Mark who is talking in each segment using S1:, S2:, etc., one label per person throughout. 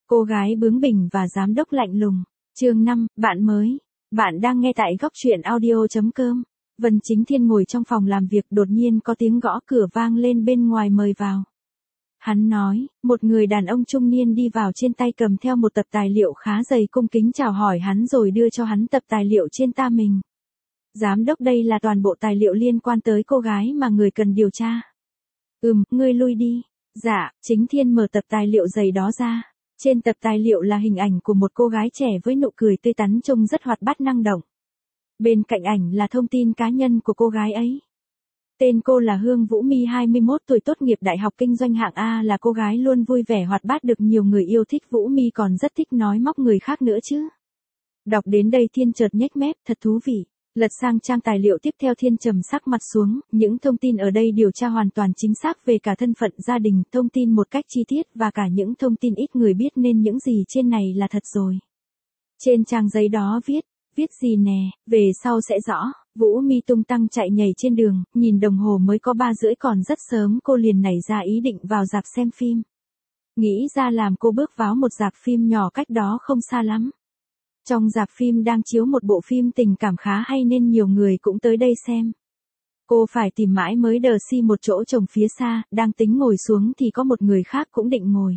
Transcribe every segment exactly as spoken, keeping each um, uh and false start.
S1: Cô gái bướng bỉnh và giám đốc lạnh lùng. Chương năm, bạn mới. Bạn đang nghe tại góc truyện audio chấm com. Vân Chính Thiên ngồi trong phòng làm việc, đột nhiên có tiếng gõ cửa vang lên bên ngoài mời vào. Hắn nói, một người đàn ông trung niên đi vào, trên tay cầm theo một tập tài liệu khá dày, cung kính chào hỏi hắn rồi đưa cho hắn tập tài liệu trên ta mình. Giám đốc, đây là toàn bộ tài liệu liên quan tới cô gái mà người cần điều tra. Ừm, ngươi lui đi. Dạ. Chính Thiên mở tập tài liệu dày đó ra. Trên tập tài liệu là hình ảnh của một cô gái trẻ với nụ cười tươi tắn, trông rất hoạt bát năng động. Bên cạnh ảnh là thông tin cá nhân của cô gái ấy. Tên cô là Hương Vũ My, hai mươi mốt tuổi, tốt nghiệp đại học kinh doanh hạng A, là cô gái luôn vui vẻ hoạt bát, được nhiều người yêu thích. Vũ My còn rất thích nói móc người khác nữa chứ. Đọc đến đây Thiên chợt nhếch mép, thật thú vị. Lật sang trang tài liệu tiếp theo, Thiên trầm sắc mặt xuống, những thông tin ở đây điều tra hoàn toàn chính xác về cả thân phận, gia đình, thông tin một cách chi tiết và cả những thông tin ít người biết, nên những gì trên này là thật rồi. Trên trang giấy đó viết, viết gì nè, về sau sẽ rõ. Vũ My tung tăng chạy nhảy trên đường, nhìn đồng hồ mới có ba rưỡi, còn rất sớm, cô liền nảy ra ý định vào rạp xem phim. Nghĩ ra làm, cô bước vào một rạp phim nhỏ cách đó không xa lắm. Trong rạp phim đang chiếu một bộ phim tình cảm khá hay nên nhiều người cũng tới đây xem. Cô phải tìm mãi mới đờ si một chỗ trồng phía xa, đang tính ngồi xuống thì có một người khác cũng định ngồi.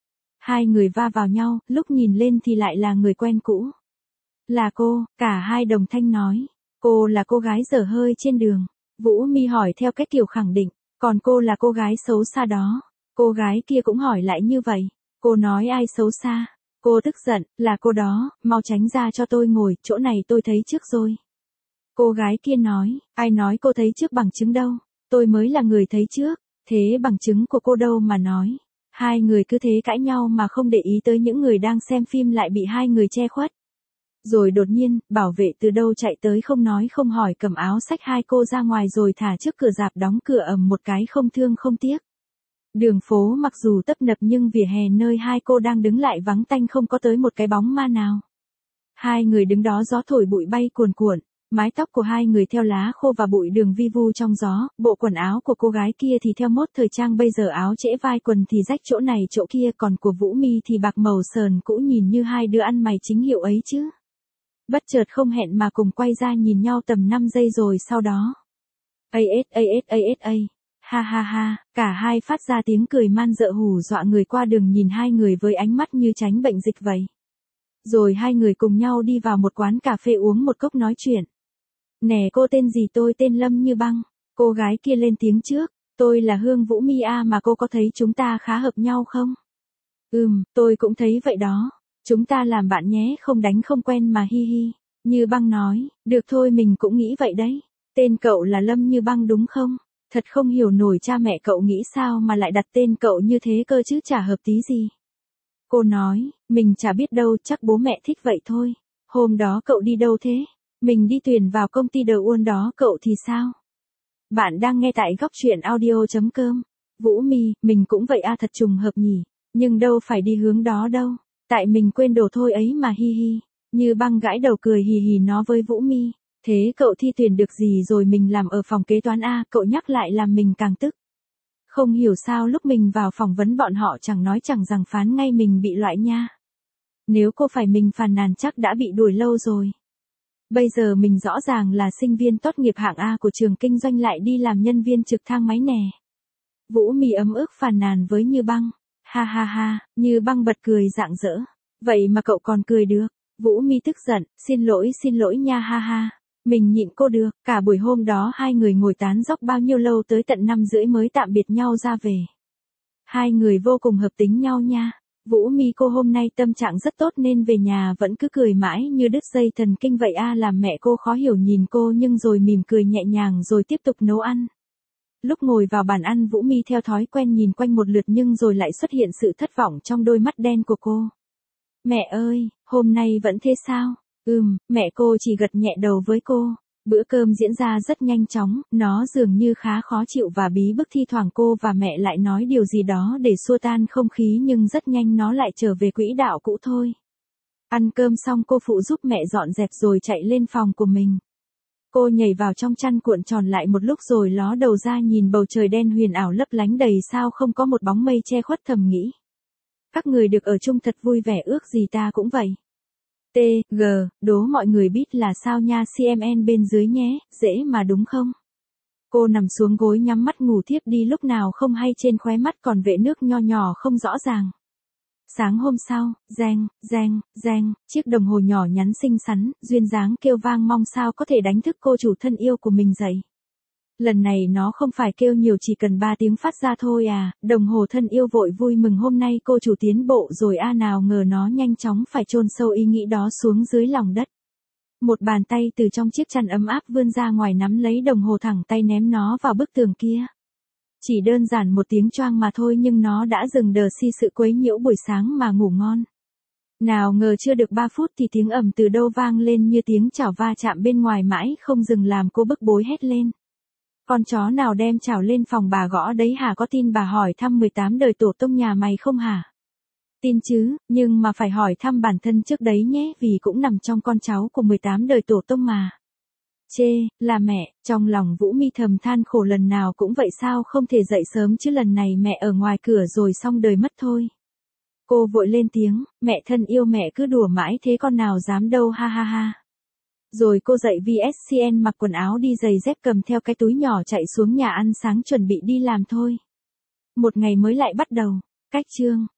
S1: Hai người va vào nhau, lúc nhìn lên thì lại là người quen cũ. Là cô, cả hai đồng thanh nói. Cô là cô gái dở hơi trên đường. Vũ My hỏi theo cách kiểu khẳng định, còn cô là cô gái xấu xa đó. Cô gái kia cũng hỏi lại như vậy. Cô nói ai xấu xa? Cô tức giận, là cô đó, mau tránh ra cho tôi ngồi, chỗ này tôi thấy trước rồi. Cô gái kia nói, ai nói cô thấy trước, bằng chứng đâu, tôi mới là người thấy trước, thế bằng chứng của cô đâu mà nói. Hai người cứ thế cãi nhau mà không để ý tới những người đang xem phim lại bị hai người che khuất. Rồi đột nhiên, bảo vệ từ đâu chạy tới, không nói không hỏi, cầm áo xách hai cô ra ngoài rồi thả trước cửa rạp, đóng cửa ầm một cái, không thương không tiếc. Đường phố mặc dù tấp nập nhưng vỉa hè nơi hai cô đang đứng lại vắng tanh, không có tới một cái bóng ma nào. Hai người đứng đó, gió thổi bụi bay cuồn cuộn, mái tóc của hai người theo lá khô và bụi đường vi vu trong gió, bộ quần áo của cô gái kia thì theo mốt thời trang bây giờ, áo trễ vai, quần thì rách chỗ này chỗ kia, còn của Vũ My thì bạc màu sờn cũ, nhìn như hai đứa ăn mày chính hiệu ấy chứ. Bất chợt không hẹn mà cùng quay ra nhìn nhau tầm năm giây rồi sau đó. A S A S A S A. Ha ha ha, cả hai phát ra tiếng cười man dợ, hù dọa người qua đường nhìn hai người với ánh mắt như tránh bệnh dịch vậy. Rồi hai người cùng nhau đi vào một quán cà phê uống một cốc nói chuyện. Nè, cô tên gì? Tôi tên Lâm Như Băng. Cô gái kia lên tiếng trước. Tôi là Hương Vũ My à, mà cô có thấy chúng ta khá hợp nhau không? Ừm, tôi cũng thấy vậy đó. Chúng ta làm bạn nhé, không đánh không quen mà, hi hi. Như Băng nói, được thôi, mình cũng nghĩ vậy đấy. Tên cậu là Lâm Như Băng đúng không? Thật không hiểu nổi, cha mẹ cậu nghĩ sao mà lại đặt tên cậu như thế cơ chứ, chả hợp tí gì. Cô nói, mình chả biết đâu, chắc bố mẹ thích vậy thôi. Hôm đó cậu đi đâu thế? Mình đi tuyển vào công ty đầu uôn đó, cậu thì sao? Bạn đang nghe tại góc truyện audio chấm com. Vũ My, mình cũng vậy à, thật trùng hợp nhỉ. Nhưng đâu phải đi hướng đó đâu. Tại mình quên đồ thôi ấy mà, hi hi. Như Băng gãi đầu cười hì hì nó với Vũ My. Thế cậu thi tuyển được gì rồi? Mình làm ở phòng kế toán a, cậu nhắc lại làm mình càng tức. Không hiểu sao lúc mình vào phỏng vấn bọn họ chẳng nói chẳng rằng phán ngay mình bị loại nha. Nếu cô phải mình phàn nàn chắc đã bị đuổi lâu rồi. Bây giờ mình rõ ràng là sinh viên tốt nghiệp hạng A của trường kinh doanh lại đi làm nhân viên trực thang máy nè. Vũ My ấm ức phàn nàn với Như Băng. Ha ha ha, Như Băng bật cười rạng rỡ. Vậy mà cậu còn cười được. Vũ My tức giận, xin lỗi xin lỗi nha, ha ha. Mình nhịn cô được. Cả buổi hôm đó hai người ngồi tán dóc bao nhiêu lâu, tới tận năm rưỡi mới tạm biệt nhau ra về. Hai người vô cùng hợp tính nhau nha. Vũ My cô hôm nay tâm trạng rất tốt nên về nhà vẫn cứ cười mãi như đứt dây thần kinh vậy a, làm mẹ cô khó hiểu nhìn cô nhưng rồi mỉm cười nhẹ nhàng rồi tiếp tục nấu ăn. Lúc ngồi vào bàn ăn, Vũ My theo thói quen nhìn quanh một lượt nhưng rồi lại xuất hiện sự thất vọng trong đôi mắt đen của cô. Mẹ ơi, hôm nay vẫn thế sao? Ừm, mẹ cô chỉ gật nhẹ đầu với cô. Bữa cơm diễn ra rất nhanh chóng, nó dường như khá khó chịu và bí bức, thi thoảng cô và mẹ lại nói điều gì đó để xua tan không khí nhưng rất nhanh nó lại trở về quỹ đạo cũ thôi. Ăn cơm xong cô phụ giúp mẹ dọn dẹp rồi chạy lên phòng của mình. Cô nhảy vào trong chăn cuộn tròn lại một lúc rồi ló đầu ra nhìn bầu trời đen huyền ảo lấp lánh đầy sao không có một bóng mây che khuất, thầm nghĩ. Các người được ở chung thật vui vẻ, ước gì ta cũng vậy. T, G, đố mọi người biết là sao nha, xê em en bên dưới nhé, dễ mà đúng không? Cô nằm xuống gối nhắm mắt ngủ thiếp đi, lúc nào không hay trên khóe mắt còn vệt nước nho nhỏ không rõ ràng. Sáng hôm sau, reng, reng, reng, chiếc đồng hồ nhỏ nhắn xinh xắn, duyên dáng kêu vang mong sao có thể đánh thức cô chủ thân yêu của mình dậy. Lần này nó không phải kêu nhiều, chỉ cần ba tiếng phát ra thôi à, đồng hồ thân yêu vội vui mừng hôm nay cô chủ tiến bộ rồi a, nào ngờ nó nhanh chóng phải chôn sâu ý nghĩ đó xuống dưới lòng đất. Một bàn tay từ trong chiếc chăn ấm áp vươn ra ngoài nắm lấy đồng hồ, thẳng tay ném nó vào bức tường kia. Chỉ đơn giản một tiếng choang mà thôi nhưng nó đã dừng đờ si sự quấy nhiễu buổi sáng mà ngủ ngon. Nào ngờ chưa được ba phút thì tiếng ầm từ đâu vang lên như tiếng chảo va chạm bên ngoài mãi không dừng làm cô bức bối hét lên. Con chó nào đem chảo lên phòng bà gõ đấy hả? Có tin bà hỏi thăm mười tám đời tổ tông nhà mày không hả? Tin chứ, nhưng mà phải hỏi thăm bản thân trước đấy nhé, vì cũng nằm trong con cháu của mười tám đời tổ tông mà. Chê, là mẹ, trong lòng Vũ Mi thầm than khổ, lần nào cũng vậy sao không thể dậy sớm chứ, lần này mẹ ở ngoài cửa rồi xong đời mất thôi. Cô vội lên tiếng, mẹ thân yêu mẹ cứ đùa mãi thế con nào dám đâu, ha ha ha. Rồi cô dậy vê ét xê en mặc quần áo đi giày dép cầm theo cái túi nhỏ chạy xuống nhà ăn sáng chuẩn bị đi làm thôi. Một ngày mới lại bắt đầu. Cách chương